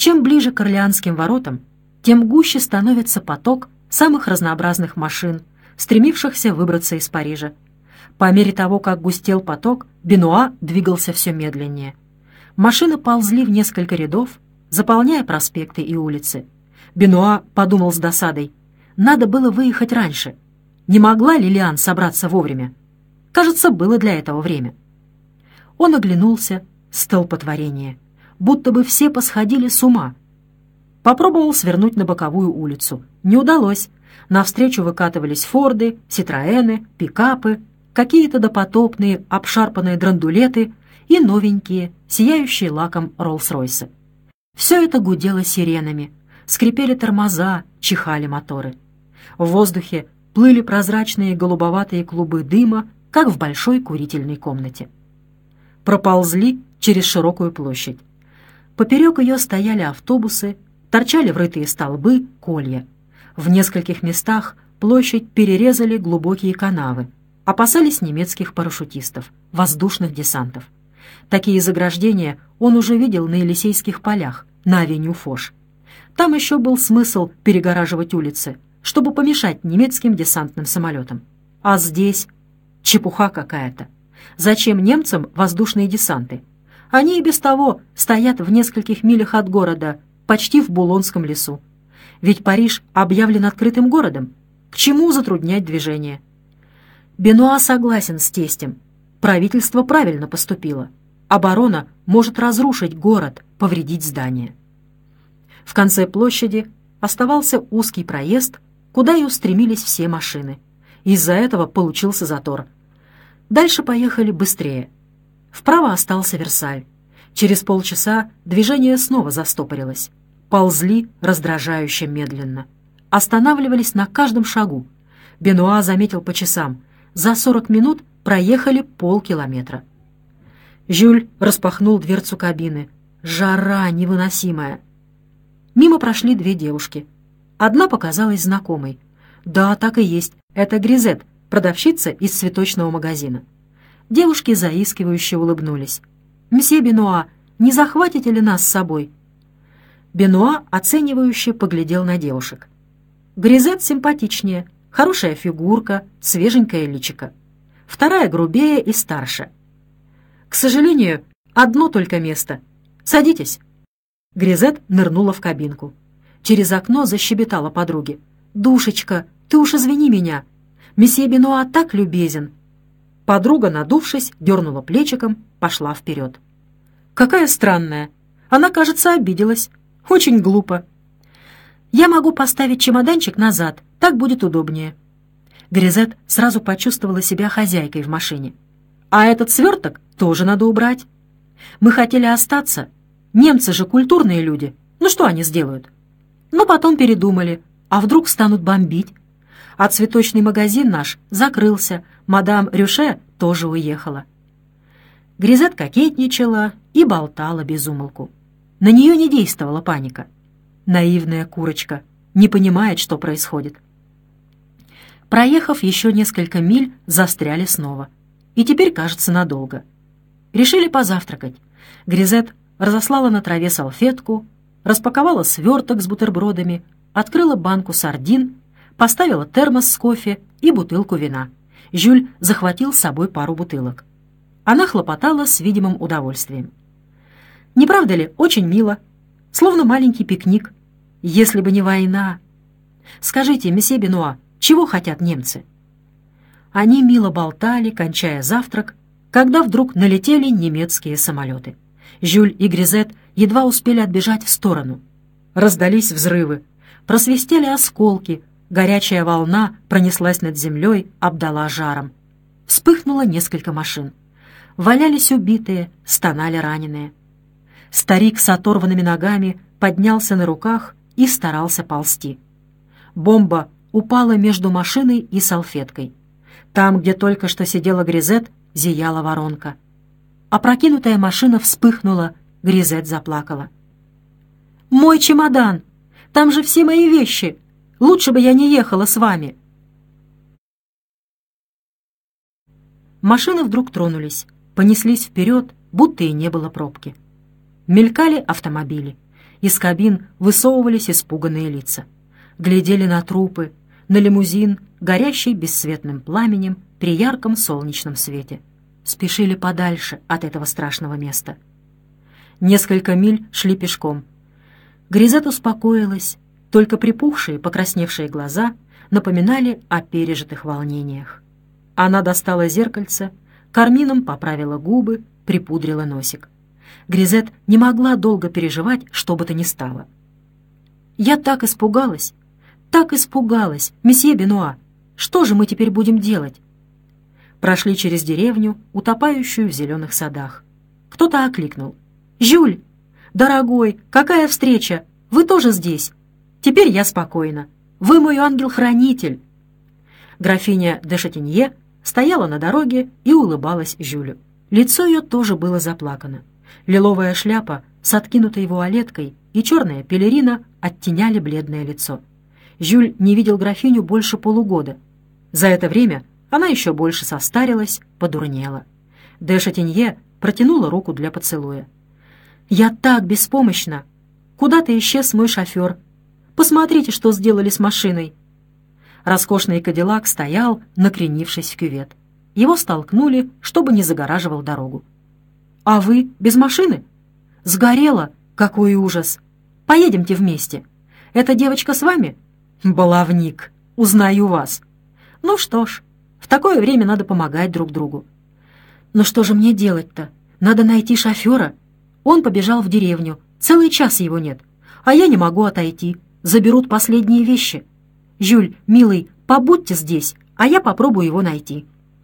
Чем ближе к Орлеанским воротам, тем гуще становится поток самых разнообразных машин, стремившихся выбраться из Парижа. По мере того, как густел поток, Бенуа двигался все медленнее. Машины ползли в несколько рядов, заполняя проспекты и улицы. Бенуа подумал с досадой: надо было выехать раньше. Не могла Лилиан собраться вовремя? Кажется, было для этого время. Он оглянулся, столпотворение. Будто бы все посходили с ума. Попробовал свернуть на боковую улицу. Не удалось. Навстречу выкатывались форды, ситроэны, пикапы, какие-то допотопные, обшарпанные драндулеты и новенькие, сияющие лаком Роллс-Ройсы. Все это гудело сиренами, скрипели тормоза, чихали моторы. В воздухе плыли прозрачные голубоватые клубы дыма, как в большой курительной комнате. Проползли через широкую площадь. Поперек ее стояли автобусы, торчали врытые столбы, колья. В нескольких местах площадь перерезали глубокие канавы, опасались немецких парашютистов, воздушных десантов. Такие заграждения он уже видел на Елисейских полях, на авеню Фош. Там еще был смысл перегораживать улицы, чтобы помешать немецким десантным самолетам. А здесь чепуха какая-то. Зачем немцам воздушные десанты? Они и без того стоят в нескольких милях от города, почти в Булонском лесу. Ведь Париж объявлен открытым городом. К чему затруднять движение? Бенуа согласен с тестем. Правительство правильно поступило. Оборона может разрушить город, повредить здания. В конце площади оставался узкий проезд, куда и устремились все машины. Из-за этого получился затор. Дальше поехали быстрее. Вправо остался Версаль. Через полчаса движение снова застопорилось. Ползли раздражающе медленно. Останавливались на каждом шагу. Бенуа заметил по часам. За 40 минут проехали полкилометра. Жюль распахнул дверцу кабины. Жара невыносимая. Мимо прошли две девушки. Одна показалась знакомой. Да, так и есть. Это Гризет, продавщица из цветочного магазина. Девушки заискивающе улыбнулись. «Мсье Бенуа, не захватите ли нас с собой?» Бенуа оценивающе поглядел на девушек. Гризет симпатичнее, хорошая фигурка, свеженькое личико. Вторая грубее и старше. «К сожалению, одно только место. Садитесь». Гризет нырнула в кабинку. Через окно защебетала подруге. «Душечка, ты уж извини меня. Месье Бенуа так любезен». Подруга, надувшись, дернула плечиком, пошла вперед. «Какая странная. Она, кажется, обиделась. Очень глупо. Я могу поставить чемоданчик назад, так будет удобнее». Гризет сразу почувствовала себя хозяйкой в машине. «А этот сверток тоже надо убрать. Мы хотели остаться. Немцы же культурные люди. Ну что они сделают? Но потом передумали. А вдруг станут бомбить? А цветочный магазин наш закрылся. Мадам Рюше тоже уехала». Гризет кокетничала и болтала без умолку. На нее не действовала паника. Наивная курочка не понимает, что происходит. Проехав еще несколько миль, застряли снова. И теперь, кажется, надолго. Решили позавтракать. Гризет разослала на траве салфетку, распаковала сверток с бутербродами, открыла банку сардин, поставила термос с кофе и бутылку вина. Жюль захватил с собой пару бутылок. Она хлопотала с видимым удовольствием. Не правда ли, очень мило? Словно маленький пикник. Если бы не война. Скажите, месье Бенуа, чего хотят немцы? Они мило болтали, кончая завтрак, когда вдруг налетели немецкие самолеты. Жюль и Гризет едва успели отбежать в сторону. Раздались взрывы, просвистели осколки, горячая волна пронеслась над землей, обдала жаром. Вспыхнуло несколько машин. Валялись убитые, стонали раненые. Старик с оторванными ногами поднялся на руках и старался ползти. Бомба упала между машиной и салфеткой. Там, где только что сидела Гризет, зияла воронка. Опрокинутая машина вспыхнула, Гризет заплакала. «Мой чемодан! Там же все мои вещи! Лучше бы я не ехала с вами!» Машины вдруг тронулись, понеслись вперед, будто и не было пробки. Мелькали автомобили. Из кабин высовывались испуганные лица. Глядели на трупы, на лимузин, горящий бесцветным пламенем при ярком солнечном свете. Спешили подальше от этого страшного места. Несколько миль шли пешком. Гризет успокоилась, только припухшие, покрасневшие глаза напоминали о пережитых волнениях. Она достала зеркальце, кармином поправила губы, припудрила носик. Гризет не могла долго переживать, что бы то ни стало. «Я так испугалась, месье Бенуа! Что же мы теперь будем делать?» Прошли через деревню, утопающую в зеленых садах. Кто-то окликнул. «Жюль! Дорогой, какая встреча! Вы тоже здесь! Теперь я спокойна. Вы мой ангел-хранитель!» Графиня де Шатинье стояла на дороге и улыбалась Жюлю. Лицо ее тоже было заплакано. Лиловая шляпа с откинутой вуалеткой и черная пелерина оттеняли бледное лицо. Жюль не видел графиню больше полугода. За это время она еще больше состарилась, подурнела. Де Шатинье протянула руку для поцелуя. «Я так беспомощна! Куда-то исчез мой шофер. Посмотрите, что сделали с машиной!» Роскошный кадиллак стоял, накренившись в кювет. Его столкнули, чтобы не загораживал дорогу. «А вы без машины?» «Сгорела! Какой ужас! Поедемте вместе. Эта девочка с вами?» «Баловник! Узнаю вас!» «Ну что ж, в такое время надо помогать друг другу». «Но что же мне делать-то? Надо найти шофера. Он побежал в деревню. Целый час его нет. А я не могу отойти. Заберут последние вещи. Жюль, милый, побудьте здесь, а я попробую его найти».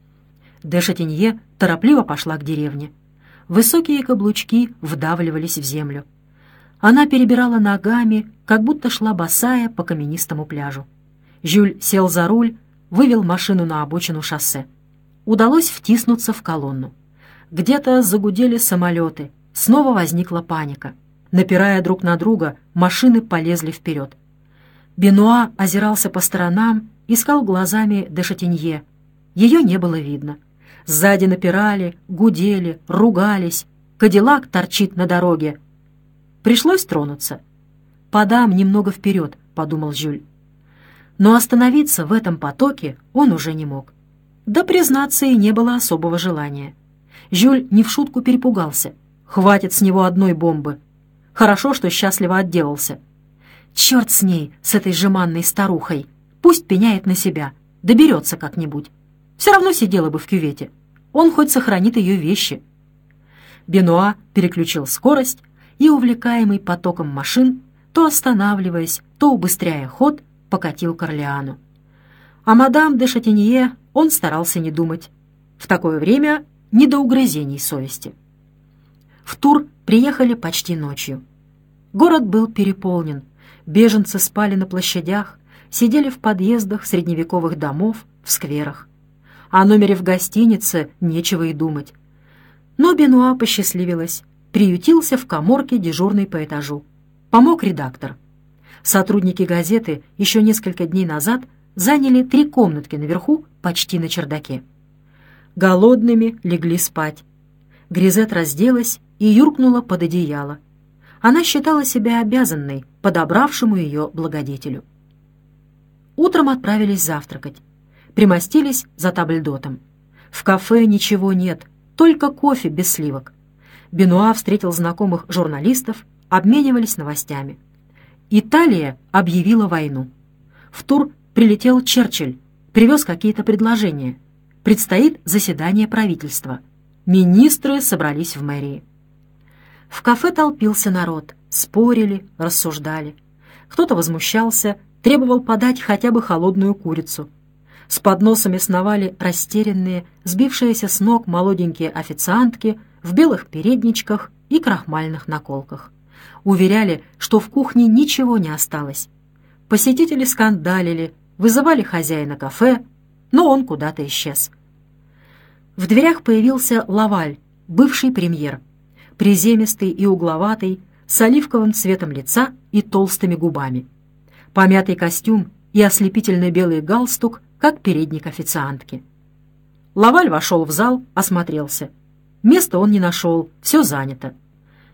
Де Шатинье торопливо пошла к деревне. Высокие каблучки вдавливались в землю. Она перебирала ногами, как будто шла босая по каменистому пляжу. Жюль сел за руль, вывел машину на обочину шоссе. Удалось втиснуться в колонну. Где-то загудели самолеты. Снова возникла паника. Напирая друг на друга, машины полезли вперед. Бенуа озирался по сторонам, искал глазами де Шатинье. Ее не было видно. Сзади напирали, гудели, ругались. Кадиллак торчит на дороге. Пришлось тронуться. «Подам немного вперед», — подумал Жюль. Но остановиться в этом потоке он уже не мог. Да, признаться, и не было особого желания. Жюль не в шутку перепугался. Хватит с него одной бомбы. Хорошо, что счастливо отделался. Черт с ней, с этой жеманной старухой. Пусть пеняет на себя, доберется как-нибудь. Все равно сидела бы в кювете. Он хоть сохранит ее вещи. Бенуа переключил скорость и, увлекаемый потоком машин, то останавливаясь, то убыстряя ход, покатил к Орлеану. О мадам де Шатинье он старался не думать. В такое время не до угрызений совести. В Тур приехали почти ночью. Город был переполнен. Беженцы спали на площадях, сидели в подъездах средневековых домов, в скверах. О номере в гостинице нечего и думать. Но Бенуа посчастливилось. Приютился в каморке дежурной по этажу. Помог редактор. Сотрудники газеты еще несколько дней назад заняли 3 комнатки наверху, почти на чердаке. Голодными легли спать. Гризет разделась и юркнула под одеяло. Она считала себя обязанной подобравшему ее благодетелю. Утром отправились завтракать. Примостились за табльдотом. В кафе ничего нет, только кофе без сливок. Бенуа встретил знакомых журналистов, обменивались новостями. Италия объявила войну. В Тур прилетел Черчилль, привез какие-то предложения. Предстоит заседание правительства. Министры собрались в мэрии. В кафе толпился народ, спорили, рассуждали. Кто-то возмущался, требовал подать хотя бы холодную курицу. С подносами сновали растерянные, сбившиеся с ног молоденькие официантки в белых передничках и крахмальных наколках. Уверяли, что в кухне ничего не осталось. Посетители скандалили, вызывали хозяина кафе, но он куда-то исчез. В дверях появился Лаваль, бывший премьер, приземистый и угловатый, с оливковым цветом лица и толстыми губами. Помятый костюм и ослепительно белый галстук, как передник официантки. Лаваль вошел в зал, осмотрелся. Места он не нашел, все занято.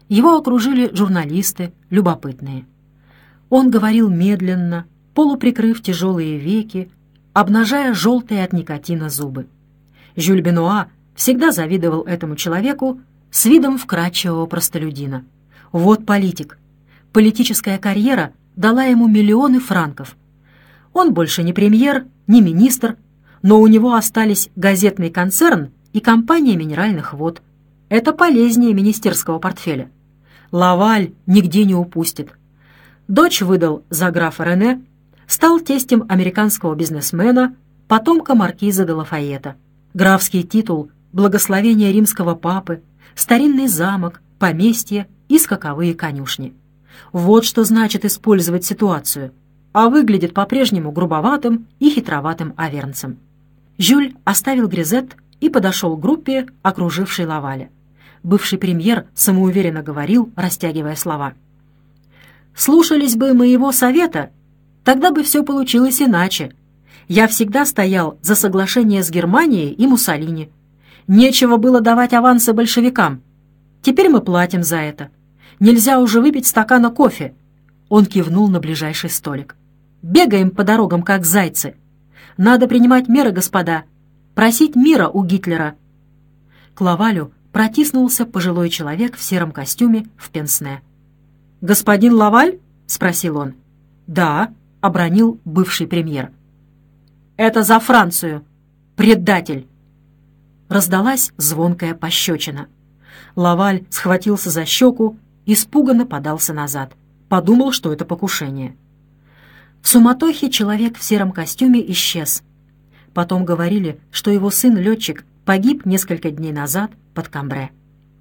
Его окружили журналисты, любопытные. Он говорил медленно, полуприкрыв тяжелые веки, обнажая желтые от никотина зубы. Жюль Бенуа всегда завидовал этому человеку с видом вкрадчивого простолюдина. Вот политик. Политическая карьера дала ему миллионы франков. Он больше не премьер, не министр, но у него остались газетный концерн и компания минеральных вод. Это полезнее министерского портфеля. Лаваль нигде не упустит. Дочь выдал за графа Рене, стал тестем американского бизнесмена, потомка маркиза де Лафайета. Графский титул, благословение римского папы, старинный замок, поместье и скаковые конюшни. Вот что значит использовать ситуацию, а выглядит по-прежнему грубоватым и хитроватым авернцем. Жюль оставил грезет и подошел к группе, окружившей Лаваля. Бывший премьер самоуверенно говорил, растягивая слова. «Слушались бы моего совета, тогда бы все получилось иначе. Я всегда стоял за соглашение с Германией и Муссолини. Нечего было давать авансы большевикам. Теперь мы платим за это. Нельзя уже выпить стакана кофе». Он кивнул на ближайший столик. «Бегаем по дорогам, как зайцы. Надо принимать меры, господа. Просить мира у Гитлера». К Лавалю протиснулся пожилой человек в сером костюме в пенсне. «Господин Лаваль?» — спросил он. «Да», — обронил бывший премьер. «Это за Францию! Предатель!» Раздалась звонкая пощечина. Лаваль схватился за щеку, испуганно подался назад. Подумал, что это покушение. В суматохе человек в сером костюме исчез. Потом говорили, что его сын-летчик погиб несколько дней назад под Камбре.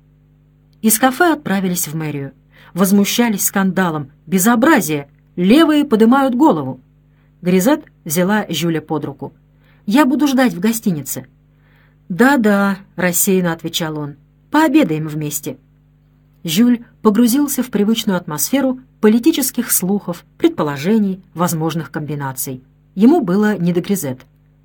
Из кафе отправились в мэрию. Возмущались скандалом. «Безобразие! Левые поднимают голову!» Гризет взяла Жюля под руку. «Я буду ждать в гостинице». «Да-да», — рассеянно отвечал он, — «пообедаем вместе». Жюль погрузился в привычную атмосферу политических слухов, предположений, возможных комбинаций. Ему было не до Гризет.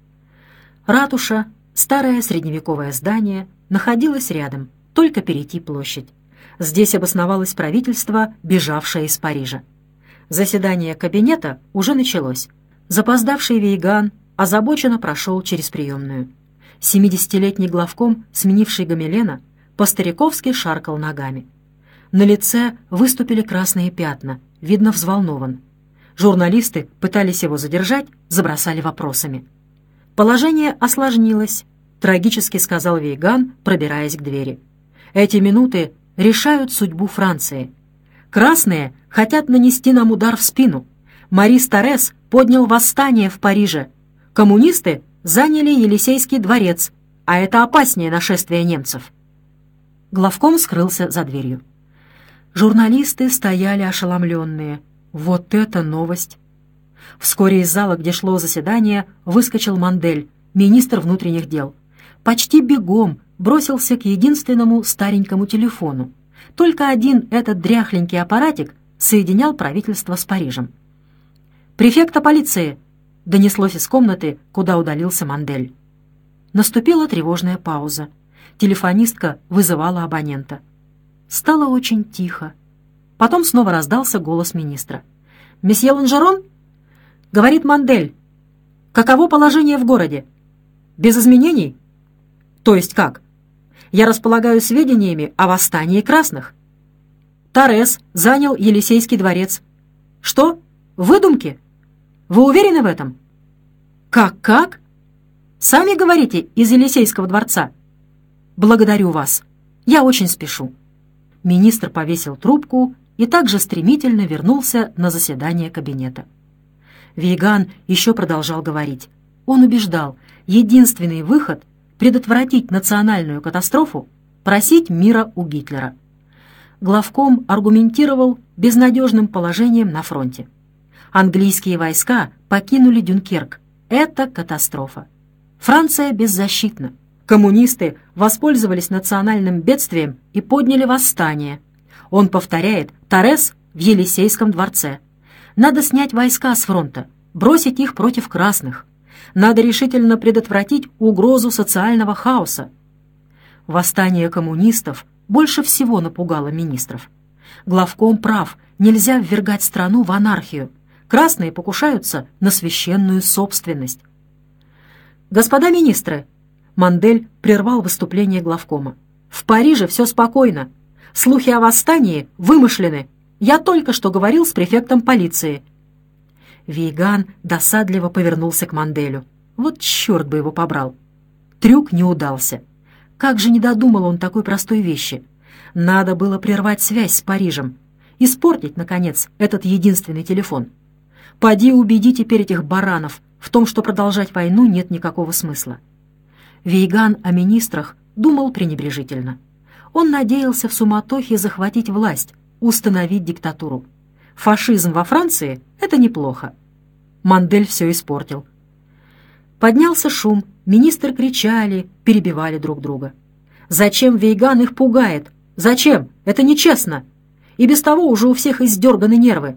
Ратуша, старое средневековое здание, находилось рядом, только перейти площадь. Здесь обосновалось правительство, бежавшее из Парижа. Заседание кабинета уже началось. Запоздавший Вейган озабоченно прошел через приемную. 70-летний главком, сменивший Гамелена, по-стариковски шаркал ногами. На лице выступили красные пятна, видно, взволнован. Журналисты пытались его задержать, забросали вопросами. «Положение осложнилось», — трагически сказал Вейган, пробираясь к двери. «Эти минуты решают судьбу Франции. Красные хотят нанести нам удар в спину. Марис Торрес поднял восстание в Париже. Коммунисты заняли Елисейский дворец, а это опаснее нашествия немцев». Главком скрылся за дверью. Журналисты стояли ошеломленные. Вот это новость! Вскоре из зала, где шло заседание, выскочил Мандель, министр внутренних дел. Почти бегом бросился к единственному старенькому телефону. Только один этот дряхленький аппаратик соединял правительство с Парижем. «Префекта полиции!» — донеслось из комнаты, куда удалился Мандель. Наступила тревожная пауза. Телефонистка вызывала абонента. Стало очень тихо. Потом снова раздался голос министра. «Месье Ланжерон?» — говорит Мандель. «Каково положение в городе? Без изменений?» «То есть как? Я располагаю сведениями о восстании красных. Торрес занял Елисейский дворец». «Что? Выдумки? Вы уверены в этом?» «Как? Сами говорите, из Елисейского дворца?» «Благодарю вас. Я очень спешу». Министр повесил трубку и также стремительно вернулся на заседание кабинета. Вейган еще продолжал говорить. Он убеждал, единственный выход — предотвратить национальную катастрофу — просить мира у Гитлера. Главком аргументировал безнадежным положением на фронте. Английские войска покинули Дюнкерк. Это катастрофа. Франция беззащитна. Коммунисты воспользовались национальным бедствием и подняли восстание. Он повторяет: Торрес в Елисейском дворце. Надо снять войска с фронта, бросить их против красных. Надо решительно предотвратить угрозу социального хаоса. Восстание коммунистов больше всего напугало министров. Главком прав, нельзя ввергать страну в анархию. Красные покушаются на священную собственность. «Господа министры!» Мандель прервал выступление главкома. «В Париже все спокойно. Слухи о восстании вымышлены. Я только что говорил с префектом полиции». Вейган досадливо повернулся к Манделю. Вот черт бы его побрал. Трюк не удался. Как же не додумал он такой простой вещи? Надо было прервать связь с Парижем. Испортить, наконец, этот единственный телефон. Поди убеди теперь этих баранов в том, что продолжать войну нет никакого смысла. Вейган о министрах думал пренебрежительно. Он надеялся в суматохе захватить власть, установить диктатуру. Фашизм во Франции — это неплохо. Мандель все испортил. Поднялся шум, министры кричали, перебивали друг друга. «Зачем Вейган их пугает? Зачем? Это нечестно! И без того уже у всех издерганы нервы».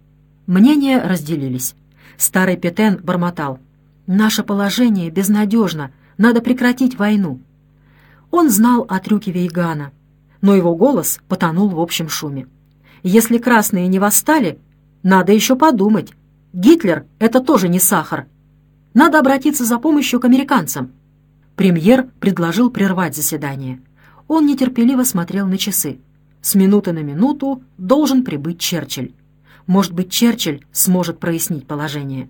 Мнения разделились. Старый Петен бормотал: «Наше положение безнадежно, надо прекратить войну». Он знал о трюке Вейгана, но его голос потонул в общем шуме. Если красные не восстали, надо еще подумать. Гитлер — это тоже не сахар. Надо обратиться за помощью к американцам. Премьер предложил прервать заседание. Он нетерпеливо смотрел на часы. С минуты на минуту должен прибыть Черчилль. Может быть, Черчилль сможет прояснить положение.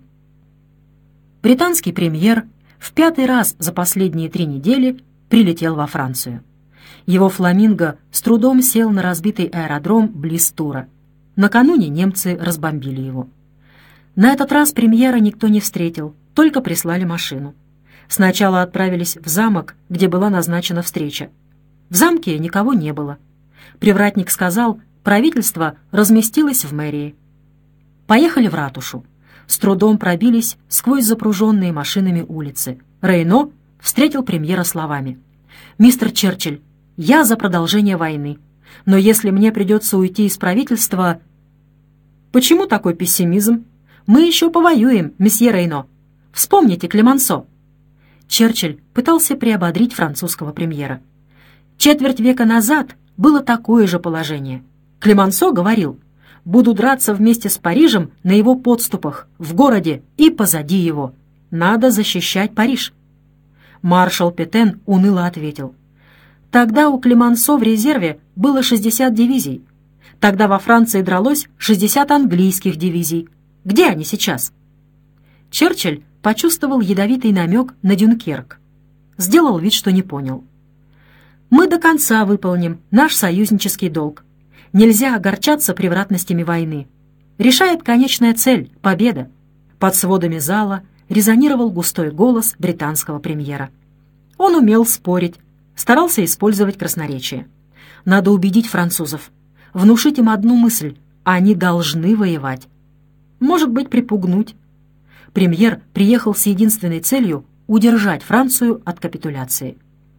Британский премьер в 5-й раз за последние 3 недели прилетел во Францию. Его «Фламинго» с трудом сел на разбитый аэродром близ Тура. Накануне немцы разбомбили его. На этот раз премьера никто не встретил, только прислали машину. Сначала отправились в замок, где была назначена встреча. В замке никого не было. Привратник сказал, правительство разместилось в мэрии. Поехали в ратушу. С трудом пробились сквозь запруженные машинами улицы. Рейно встретил премьера словами: «Мистер Черчилль, я за продолжение войны, но если мне придется уйти из правительства...» «Почему такой пессимизм? Мы еще повоюем, месье Рейно. Вспомните Клемансо». Черчилль пытался приободрить французского премьера. Четверть века назад было такое же положение. Клемансо говорил: «Буду драться вместе с Парижем на его подступах, в городе и позади его. Надо защищать Париж». Маршал Петен уныло ответил: «Тогда у Клемансо в резерве было 60 дивизий. Тогда во Франции дралось 60 английских дивизий. Где они сейчас?» Черчилль почувствовал ядовитый намек на Дюнкерк. Сделал вид, что не понял. «Мы до конца выполним наш союзнический долг. Нельзя огорчаться превратностями войны. Решает конечная цель — победа». Под сводами зала резонировал густой голос британского премьера. Он умел спорить, старался использовать красноречие. Надо убедить французов, внушить им одну мысль — они должны воевать. Может быть, припугнуть. Премьер приехал с единственной целью — удержать Францию от капитуляции.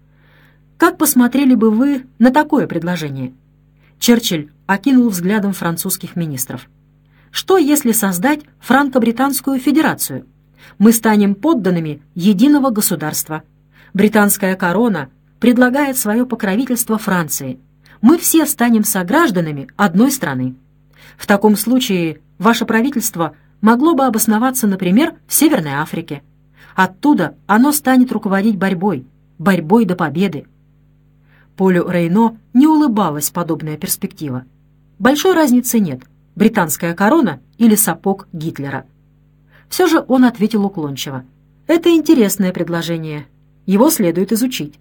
Как посмотрели бы вы на такое предложение? Черчилль окинул взглядом французских министров. Что, если создать франко-британскую федерацию? Мы станем подданными единого государства. Британская корона предлагает свое покровительство Франции. Мы все станем согражданами одной страны. В таком случае ваше правительство могло бы обосноваться, например, в Северной Африке. Оттуда оно станет руководить борьбой до победы. Полю Рейно не улыбалась подобная перспектива. Большой разницы нет, британская корона или сапог Гитлера. Все же он ответил уклончиво: «Это интересное предложение. Его следует изучить».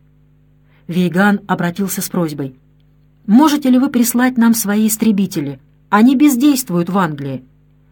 Вейган обратился с просьбой: «Можете ли вы прислать нам свои истребители? Они бездействуют в Англии».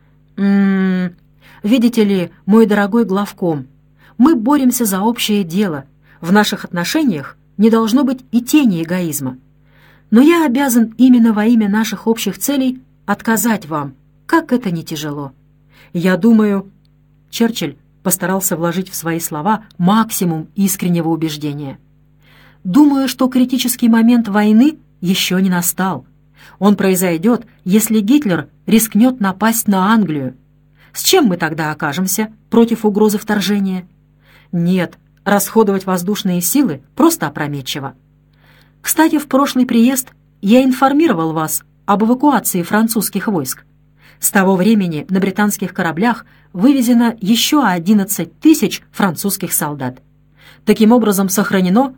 Видите ли, мой дорогой главком, мы боремся за общее дело. В наших отношениях не должно быть и тени эгоизма. Но я обязан именно во имя наших общих целей отказать вам, как это ни тяжело. Я думаю...» Черчилль постарался вложить в свои слова максимум искреннего убеждения. «Думаю, что критический момент войны еще не настал. Он произойдет, если Гитлер рискнет напасть на Англию. С чем мы тогда окажемся против угрозы вторжения? Нет, расходовать воздушные силы просто опрометчиво. Кстати, в прошлый приезд я информировал вас об эвакуации французских войск. С того времени на британских кораблях вывезено еще 11 тысяч французских солдат. Таким образом, сохранено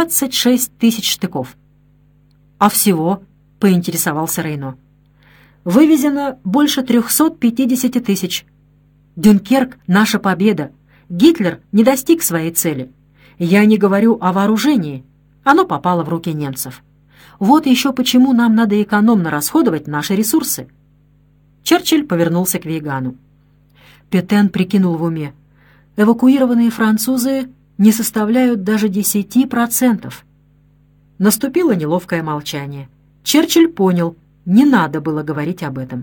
26 тысяч штыков. «А всего?» — поинтересовался Рейно. «Вывезено больше 350 тысяч. Дюнкерк — наша победа. Гитлер не достиг своей цели. Я не говорю о вооружении. Оно попало в руки немцев. Вот еще почему нам надо экономно расходовать наши ресурсы». Черчилль повернулся к Вейгану. Петен прикинул в уме. Эвакуированные французы не составляют даже 10%. Наступило неловкое молчание. Черчилль понял, не надо было говорить об этом.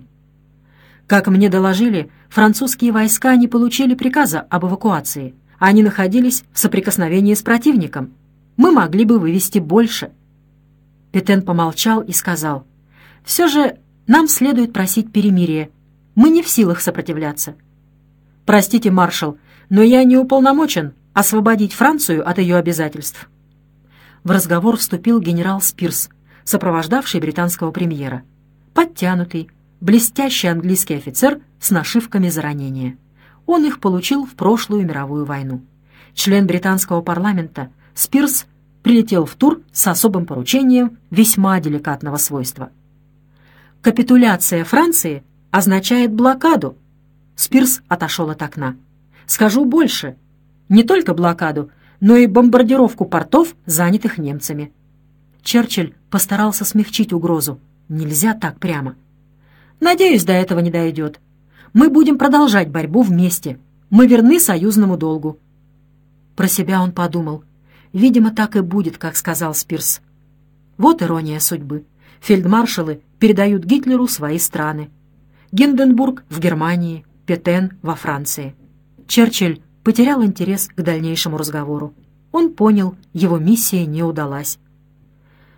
Как мне доложили, французские войска не получили приказа об эвакуации. Они находились в соприкосновении с противником. Мы могли бы вывести больше. Петен помолчал и сказал: «Все же нам следует просить перемирия. Мы не в силах сопротивляться». «Простите, маршал, но я не уполномочен освободить Францию от ее обязательств». В разговор вступил генерал Спирс, сопровождавший британского премьера. Подтянутый, блестящий английский офицер с нашивками за ранения. Он их получил в прошлую мировую войну. Член британского парламента, Спирс прилетел в Тур с особым поручением весьма деликатного свойства. «Капитуляция Франции означает блокаду». Спирс отошел от окна. «Скажу больше. Не только блокаду, но и бомбардировку портов, занятых немцами». Черчилль постарался смягчить угрозу. Нельзя так прямо. «Надеюсь, до этого не дойдет. Мы будем продолжать борьбу вместе. Мы верны союзному долгу». Про себя он подумал. Видимо, так и будет, как сказал Спирс. Вот ирония судьбы. Фельдмаршалы передают Гитлеру свои страны. Гинденбург в Германии, Петен во Франции. Черчилль потерял интерес к дальнейшему разговору. Он понял, его миссия не удалась.